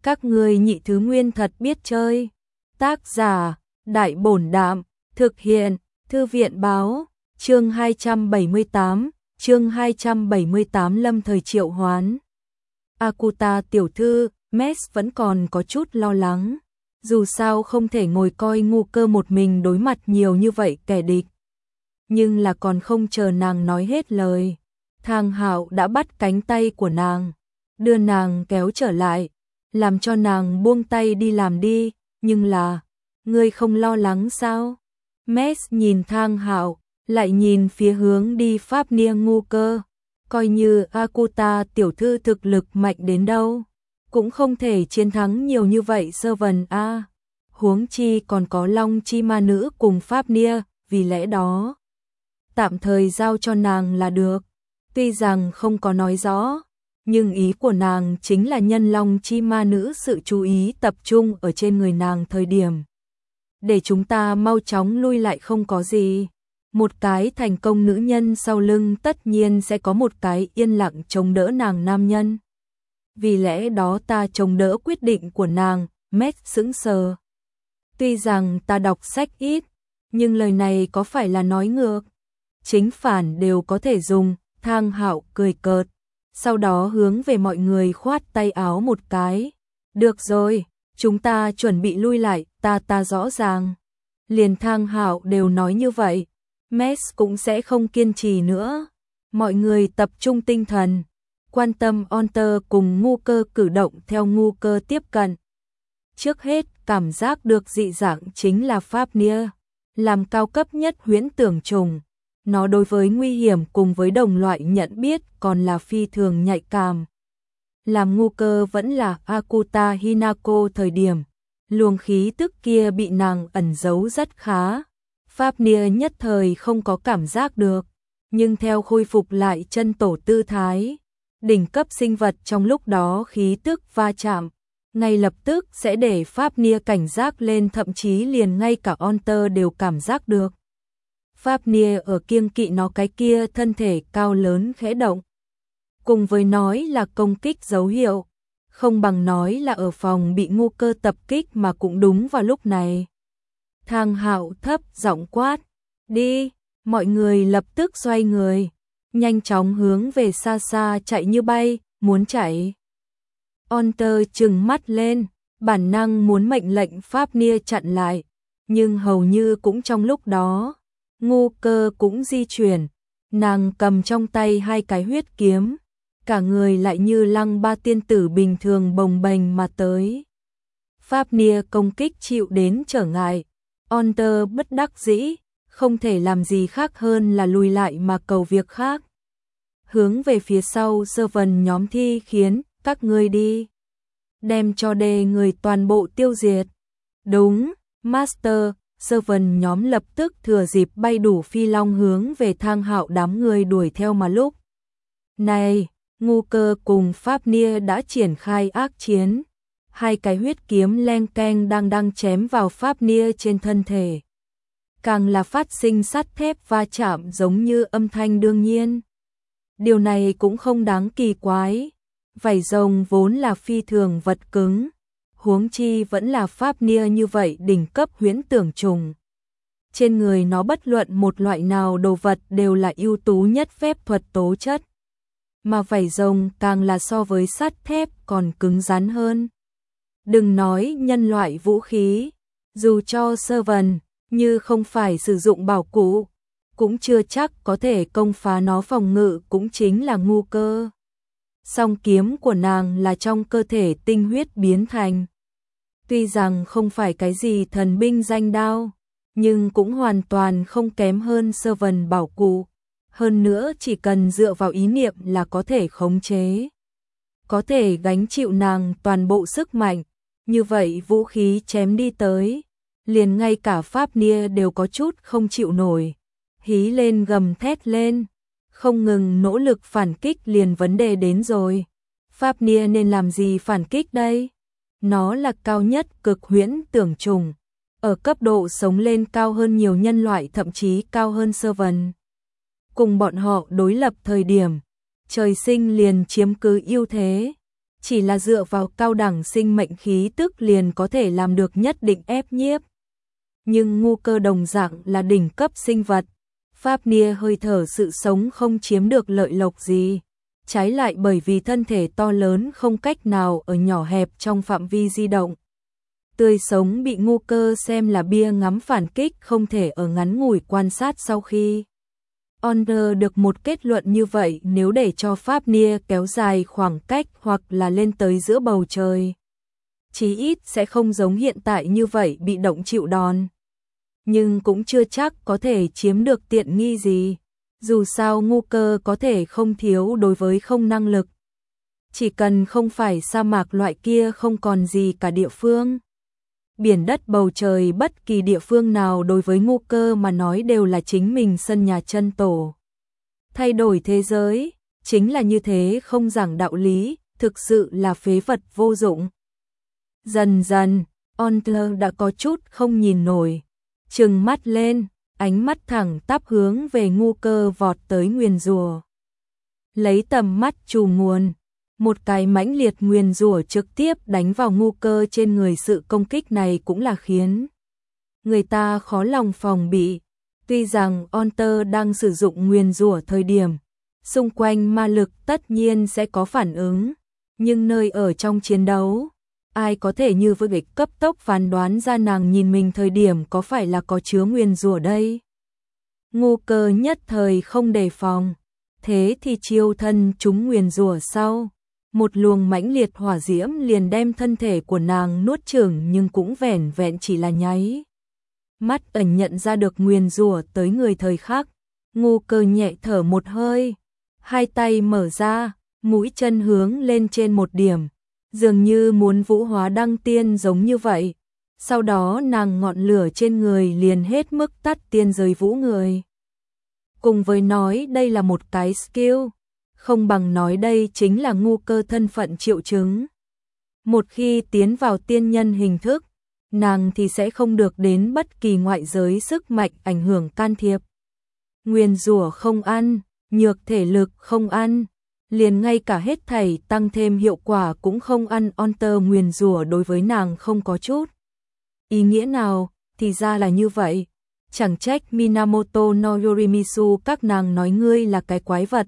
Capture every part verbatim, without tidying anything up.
Các ngươi nhị thứ nguyên thật biết chơi. Tác giả, Đại Bổn Đạm, thực hiện, Thư viện Báo, chương hai trăm bảy mươi tám, chương hai trăm bảy mươi tám lâm thời triệu hoán. Akuta tiểu thư, Mess vẫn còn có chút lo lắng. Dù sao không thể ngồi coi ngu cơ một mình đối mặt nhiều như vậy kẻ địch. Nhưng là còn không chờ nàng nói hết lời. Thang Hạo đã bắt cánh tay của nàng, đưa nàng kéo trở lại, làm cho nàng buông tay đi làm đi, nhưng là, ngươi không lo lắng sao? Mess nhìn Thang Hạo, lại nhìn phía hướng đi Fafnir ngu cơ, coi như Akuta tiểu thư thực lực mạnh đến đâu, cũng không thể chiến thắng nhiều như vậy sơ vần a. Huống chi còn có Long Chi ma nữ cùng Fafnir, vì lẽ đó tạm thời giao cho nàng là được. Tuy rằng không có nói rõ, nhưng ý của nàng chính là nhân Long Chi ma nữ sự chú ý tập trung ở trên người nàng thời điểm. Để chúng ta mau chóng lui lại không có gì. Một cái thành công nữ nhân sau lưng tất nhiên sẽ có một cái yên lặng chống đỡ nàng nam nhân. Vì lẽ đó ta chống đỡ quyết định của nàng, Mét sững sờ. Tuy rằng ta đọc sách ít, nhưng lời này có phải là nói ngược? Chính phản đều có thể dùng. Thang Hạo cười cợt, sau đó hướng về mọi người khoát tay áo một cái. Được rồi, chúng ta chuẩn bị lui lại, ta ta rõ ràng. Liền Thang Hạo đều nói như vậy, Mess cũng sẽ không kiên trì nữa. Mọi người tập trung tinh thần, quan tâm Onter cùng ngu cơ cử động theo ngu cơ tiếp cận. Trước hết, cảm giác được dị dạng chính là Fafnir, làm cao cấp nhất huyễn tưởng trùng. Nó đối với nguy hiểm cùng với đồng loại nhận biết còn là phi thường nhạy cảm. Làm ngu cơ vẫn là Akuta Hinako thời điểm, luồng khí tức kia bị nàng ẩn giấu rất khá. Fafnir nhất thời không có cảm giác được, nhưng theo khôi phục lại chân tổ tư thái, đỉnh cấp sinh vật trong lúc đó khí tức va chạm, ngay lập tức sẽ để Fafnir cảnh giác lên, thậm chí liền ngay cả Onter đều cảm giác được. Fafnir ở kiêng kỵ nó cái kia thân thể cao lớn khẽ động. Cùng với nói là công kích dấu hiệu, không bằng nói là ở phòng bị ngu cơ tập kích mà cũng đúng vào lúc này. Thang Hạo thấp giọng quát, đi, mọi người lập tức xoay người, nhanh chóng hướng về xa xa chạy như bay, muốn chạy. Onter trừng mắt lên, bản năng muốn mệnh lệnh Fafnir chặn lại, nhưng hầu như cũng trong lúc đó, ngu cơ cũng di chuyển, nàng cầm trong tay hai cái huyết kiếm, cả người lại như Lăng Ba tiên tử bình thường bồng bềnh mà tới. Fafnir công kích chịu đến trở ngại, Onter bất đắc dĩ, không thể làm gì khác hơn là lùi lại mà cầu việc khác. Hướng về phía sau sơ vần nhóm thi khiến, các ngươi đi, đem cho đề người toàn bộ tiêu diệt. Đúng, Master. Sơ vần nhóm lập tức thừa dịp bay đủ phi long hướng về Thang Hạo đám người đuổi theo mà lúc. Này, ngu cơ cùng Fafnir đã triển khai ác chiến. Hai cái huyết kiếm len keng đang đang chém vào Fafnir trên thân thể. Càng là phát sinh sắt thép va chạm giống như âm thanh đương nhiên. Điều này cũng không đáng kỳ quái. Vảy rồng vốn là phi thường vật cứng. Huống chi vẫn là Fafnir như vậy đỉnh cấp huyễn tưởng trùng. Trên người nó bất luận một loại nào đồ vật đều là ưu tú nhất phép thuật tố chất. Mà vảy rồng càng là so với sắt thép còn cứng rắn hơn. Đừng nói nhân loại vũ khí, dù cho sơ vần, như không phải sử dụng bảo cụ, cũng chưa chắc có thể công phá nó phòng ngự, cũng chính là ngu cơ. Song kiếm của nàng là trong cơ thể tinh huyết biến thành. Tuy rằng không phải cái gì thần binh danh đao, nhưng cũng hoàn toàn không kém hơn sơ vần bảo cụ. Hơn nữa chỉ cần dựa vào ý niệm là có thể khống chế. Có thể gánh chịu nàng toàn bộ sức mạnh. Như vậy vũ khí chém đi tới, liền ngay cả Fafnir đều có chút không chịu nổi. Hí lên gầm thét lên, không ngừng nỗ lực phản kích, liền vấn đề đến rồi. Fafnir nên làm gì phản kích đây? Nó là cao nhất cực huyễn tưởng trùng, ở cấp độ sống lên cao hơn nhiều nhân loại, thậm chí cao hơn sơ vần. Cùng bọn họ đối lập thời điểm, trời sinh liền chiếm cứ ưu thế. chỉ là dựa vào cao đẳng sinh mệnh khí tức liền có thể làm được nhất định ép nhiếp. Nhưng ngu cơ đồng dạng là đỉnh cấp sinh vật, Fafnir hơi thở sự sống không chiếm được lợi lộc gì, trái lại bởi vì thân thể to lớn không cách nào ở nhỏ hẹp trong phạm vi di động. Tươi sống bị ngu cơ xem là bia ngắm phản kích không thể ở ngắn ngủi quan sát sau khi. Honor được một kết luận như vậy nếu để cho Fafnir kéo dài khoảng cách hoặc là lên tới giữa bầu trời. Chí ít sẽ không giống hiện tại như vậy bị động chịu đòn. Nhưng cũng chưa chắc có thể chiếm được tiện nghi gì. Dù sao ngu cơ có thể không thiếu đối với không năng lực. Chỉ cần không phải sa mạc loại kia không còn gì cả địa phương. Biển đất bầu trời bất kỳ địa phương nào đối với ngu cơ mà nói đều là chính mình sân nhà chân tổ. Thay đổi thế giới, chính là như thế không giảng đạo lý, thực sự là phế vật vô dụng. Dần dần, Ontler đã có chút không nhìn nổi, trừng mắt lên, ánh mắt thẳng tắp hướng về ngu cơ vọt tới nguyền rủa. Lấy tầm mắt trù nguồn, một cái mãnh liệt nguyền rủa trực tiếp đánh vào ngu cơ trên người, sự công kích này cũng là khiến người ta khó lòng phòng bị. Tuy rằng Onter đang sử dụng nguyền rủa thời điểm, xung quanh ma lực tất nhiên sẽ có phản ứng, nhưng nơi ở trong chiến đấu, ai có thể như với việc cấp tốc phán đoán ra nàng nhìn mình thời điểm có phải là có chứa nguyền rủa đây. Ngu cơ nhất thời không đề phòng, thế thì chiêu thân chúng nguyền rủa sau. Một luồng mãnh liệt hỏa diễm liền đem thân thể của nàng nuốt chửng, nhưng cũng vẻn vẹn chỉ là nháy mắt ẩn nhận ra được nguyền rủa tới người thời khắc. Ngu cơ nhẹ thở một hơi, hai tay mở ra, mũi chân hướng lên trên một điểm, dường như muốn vũ hóa đăng tiên giống như vậy. Sau đó nàng ngọn lửa trên người liền hết mức tắt tiên giới vũ người. Cùng với nói đây là một cái skill, không bằng nói đây chính là ngu cơ thân phận triệu chứng. Một khi tiến vào tiên nhân hình thức, nàng thì sẽ không được đến bất kỳ ngoại giới sức mạnh ảnh hưởng can thiệp. Nguyền rủa không ăn, nhược thể lực không ăn, liền ngay cả hết thảy tăng thêm hiệu quả cũng không ăn. Onter nguyền rủa đối với nàng không có chút ý nghĩa nào, thì ra là như vậy. Chẳng trách Minamoto no Yorimizu các nàng nói ngươi là cái quái vật.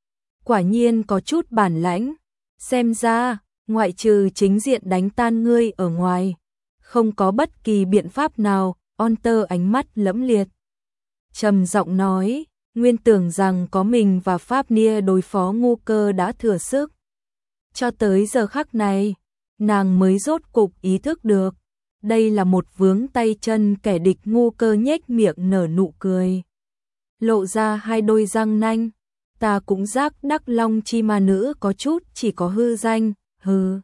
Quả nhiên có chút bản lãnh, xem ra, ngoại trừ chính diện đánh tan ngươi ở ngoài, không có bất kỳ biện pháp nào. Onter ánh mắt lẫm liệt, trầm giọng nói, nguyên tưởng rằng có mình và Fafnir đối phó ngu cơ đã thừa sức. Cho tới giờ khắc này, nàng mới rốt cục ý thức được, đây là một vướng tay chân kẻ địch. Ngu cơ nhếch miệng nở nụ cười, lộ ra hai đôi răng nanh. Ta cũng giác Đắc Long chi ma nữ có chút chỉ có hư danh, hừ.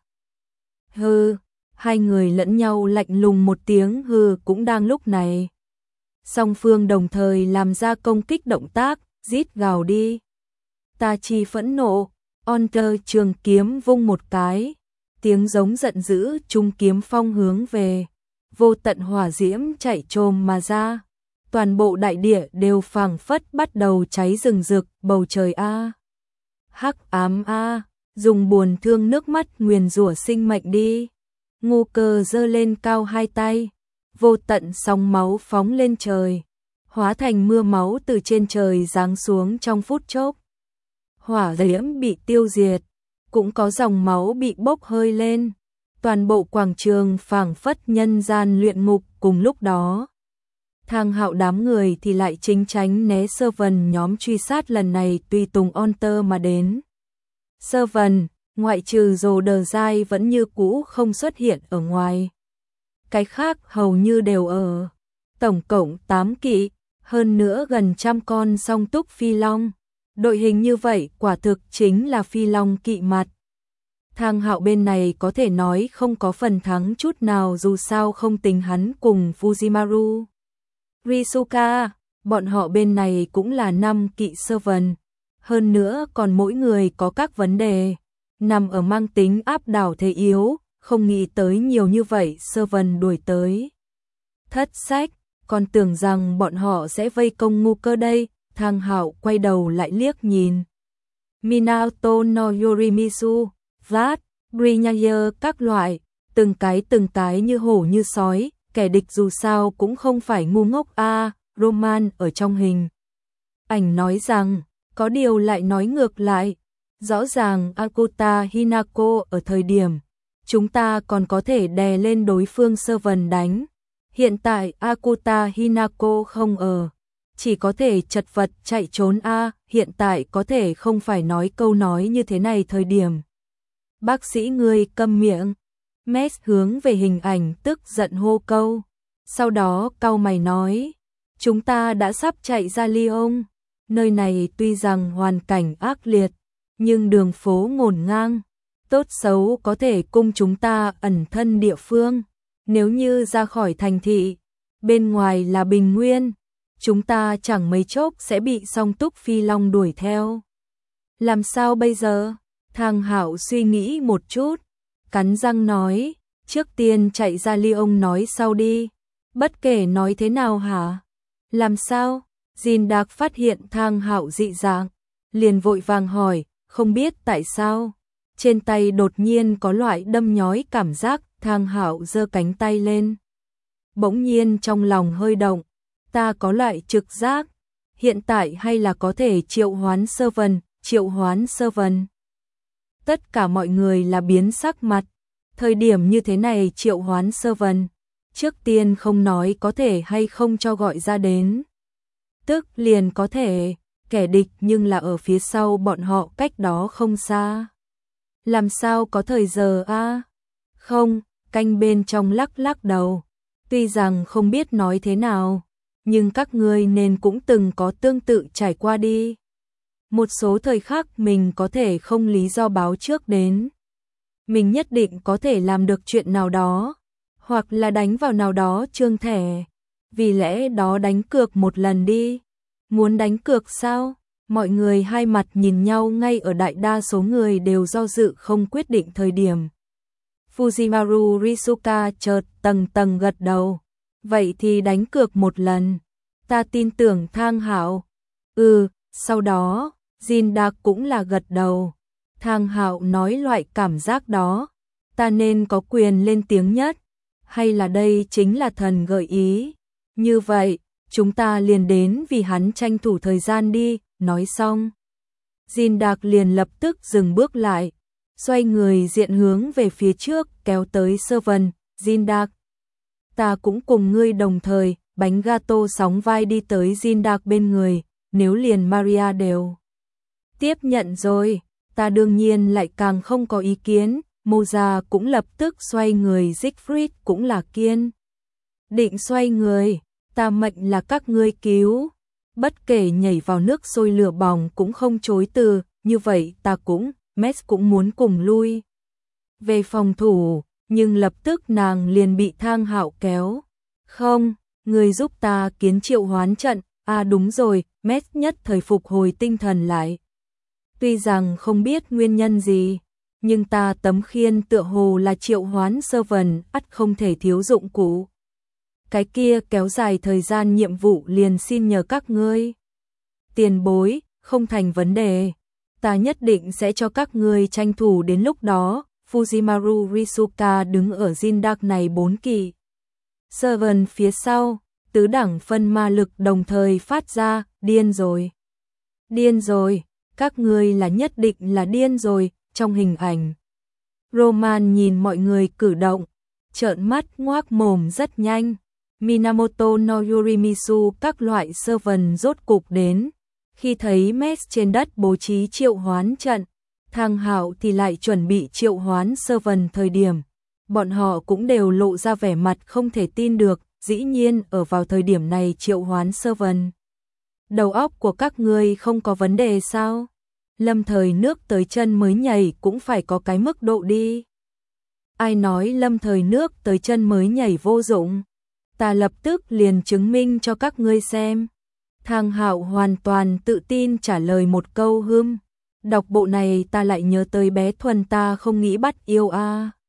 Hừ, hai người lẫn nhau lạnh lùng một tiếng hừ. Cũng đang lúc này, song phương đồng thời làm ra công kích động tác, rít gào đi. Ta chi phẫn nộ, Onter trường kiếm vung một cái, tiếng giống giận dữ trung kiếm phong hướng về, vô tận hỏa diễm chạy trồm mà ra. Toàn bộ đại địa đều phảng phất bắt đầu cháy rừng rực, bầu trời a, hắc ám a, dùng buồn thương nước mắt nguyền rủa sinh mệnh đi. Ngu cơ giơ lên cao hai tay, vô tận sóng máu phóng lên trời, hóa thành mưa máu từ trên trời giáng xuống trong phút chốc. Hỏa diễm bị tiêu diệt, cũng có dòng máu bị bốc hơi lên. Toàn bộ quảng trường phảng phất nhân gian luyện ngục. Cùng lúc đó, Thang Hạo đám người thì lại chính tránh né Servant nhóm truy sát, lần này tùy tùng Onter mà đến. Servant, ngoại trừ Rồ Đờ Dai vẫn như cũ không xuất hiện ở ngoài. Cái khác hầu như đều ở. Tổng cộng tám kỵ, hơn nữa gần trăm con song túc phi long. Đội hình như vậy quả thực chính là phi long kỵ mặt. Thang Hạo bên này có thể nói không có phần thắng chút nào, dù sao không tính hắn cùng Fujimaru Risuka, bọn họ bên này cũng là năm kỵ Servant, hơn nữa còn mỗi người có các vấn đề, nằm ở mang tính áp đảo thế yếu, không nghĩ tới nhiều như vậy Servant đuổi tới. Thất sách, còn tưởng rằng bọn họ sẽ vây công ngu cơ đây. Thang Hạo quay đầu lại liếc nhìn Minato no Yorimizu, Vlad, Greenlayer các loại, từng cái từng cái như hổ như sói, kẻ địch dù sao cũng không phải ngu ngốc a. À, Roman ở trong hình ảnh nói rằng, có điều lại nói ngược lại. Rõ ràng Akuta Hinako ở thời điểm chúng ta còn có thể đè lên đối phương Servant đánh. Hiện tại Akuta Hinako không ở, chỉ có thể chật vật chạy trốn a. À, hiện tại có thể không phải nói câu nói như thế này thời điểm. Bác sĩ ngươi câm miệng. Mess hướng về hình ảnh tức giận hô câu. Sau đó cau mày nói, chúng ta đã sắp chạy ra Lyon. Nơi này tuy rằng hoàn cảnh ác liệt, nhưng đường phố ngổn ngang, tốt xấu có thể cung chúng ta ẩn thân địa phương. Nếu như ra khỏi thành thị, bên ngoài là bình nguyên, chúng ta chẳng mấy chốc sẽ bị Song Túc Phi Long đuổi theo. Làm sao bây giờ? Thang Hạo suy nghĩ một chút, cắn răng nói, trước tiên chạy ra Lyon nói sau đi. Bất kể nói thế nào hả? Làm sao? Jin Đạc phát hiện Thang Hạo dị dạng, liền vội vàng hỏi, không biết tại sao. Trên tay đột nhiên có loại đâm nhói cảm giác. Thang Hạo giơ cánh tay lên. Bỗng nhiên trong lòng hơi động, ta có loại trực giác, hiện tại hay là có thể triệu hoán Servant, triệu hoán Servant. Tất cả mọi người là biến sắc mặt, thời điểm như thế này triệu hoán Servant, trước tiên không nói có thể hay không cho gọi ra đến. Tức liền có thể, kẻ địch nhưng là ở phía sau bọn họ cách đó không xa. Làm sao có thời giờ a? À? Không, canh bên trong lắc lắc đầu. Tuy rằng không biết nói thế nào, nhưng các ngươi nên cũng từng có tương tự trải qua đi. Một số thời khắc mình có thể không lý do báo trước đến. Mình nhất định có thể làm được chuyện nào đó, hoặc là đánh vào nào đó trương thẻ. Vì lẽ đó đánh cược một lần đi. Muốn đánh cược sao? Mọi người hai mặt nhìn nhau, ngay ở đại đa số người đều do dự không quyết định thời điểm. Fujimaru Risuka chợt tầng tầng gật đầu. Vậy thì đánh cược một lần. Ta tin tưởng Thang Hạo. Ừ, sau đó, Jin Đạc cũng là gật đầu. Thang Hạo nói loại cảm giác đó, ta nên có quyền lên tiếng nhất. Hay là đây chính là thần gợi ý. Như vậy, chúng ta liền đến vì hắn tranh thủ thời gian đi. Nói xong, Jin Đạc liền lập tức dừng bước lại, xoay người diện hướng về phía trước, kéo tới Servant. Jin Đạc, ta cũng cùng ngươi đồng thời. Bánh gato sóng vai đi tới Jin Đạc bên người. Nếu liền Maria đều tiếp nhận rồi, ta đương nhiên lại càng không có ý kiến. Moza cũng lập tức xoay người, Siegfried cũng là kiên định xoay người. Ta mệnh là các ngươi cứu, bất kể nhảy vào nước sôi lửa bỏng cũng không chối từ. Như vậy ta cũng, Mess cũng muốn cùng lui về phòng thủ, nhưng lập tức nàng liền bị Thang Hạo kéo. Không, người giúp ta kiến triệu hoán trận. À đúng rồi, Mess nhất thời phục hồi tinh thần lại. Tuy rằng không biết nguyên nhân gì, nhưng ta tấm khiên tựa hồ là triệu hoán Servant, ắt không thể thiếu dụng cụ. Cái kia kéo dài thời gian nhiệm vụ liền xin nhờ các ngươi. Tiền bối, không thành vấn đề. Ta nhất định sẽ cho các ngươi tranh thủ đến lúc đó. Fujimaru Risuka đứng ở Jin Đạc này bốn kỳ. Servant phía sau, tứ đẳng phân ma lực đồng thời phát ra. Điên rồi. Điên rồi. Các ngươi là nhất định là điên rồi. Trong hình ảnh, Roman nhìn mọi người cử động, trợn mắt ngoác mồm rất nhanh. Minamoto no Yorimitsu các loại Servant rốt cục đến. Khi thấy Mess trên đất bố trí triệu hoán trận, Thang Hạo thì lại chuẩn bị triệu hoán Servant thời điểm. Bọn họ cũng đều lộ ra vẻ mặt không thể tin được, dĩ nhiên ở vào thời điểm này triệu hoán Servant. Đầu óc của các ngươi không có vấn đề sao? Lâm thời nước tới chân mới nhảy cũng phải có cái mức độ đi. Ai nói lâm thời nước tới chân mới nhảy vô dụng? Ta lập tức liền chứng minh cho các ngươi xem. Thang Hạo hoàn toàn tự tin trả lời một câu. Hưm, đọc bộ này ta lại nhớ tới bé Thuần, ta không nghĩ bắt yêu a. À.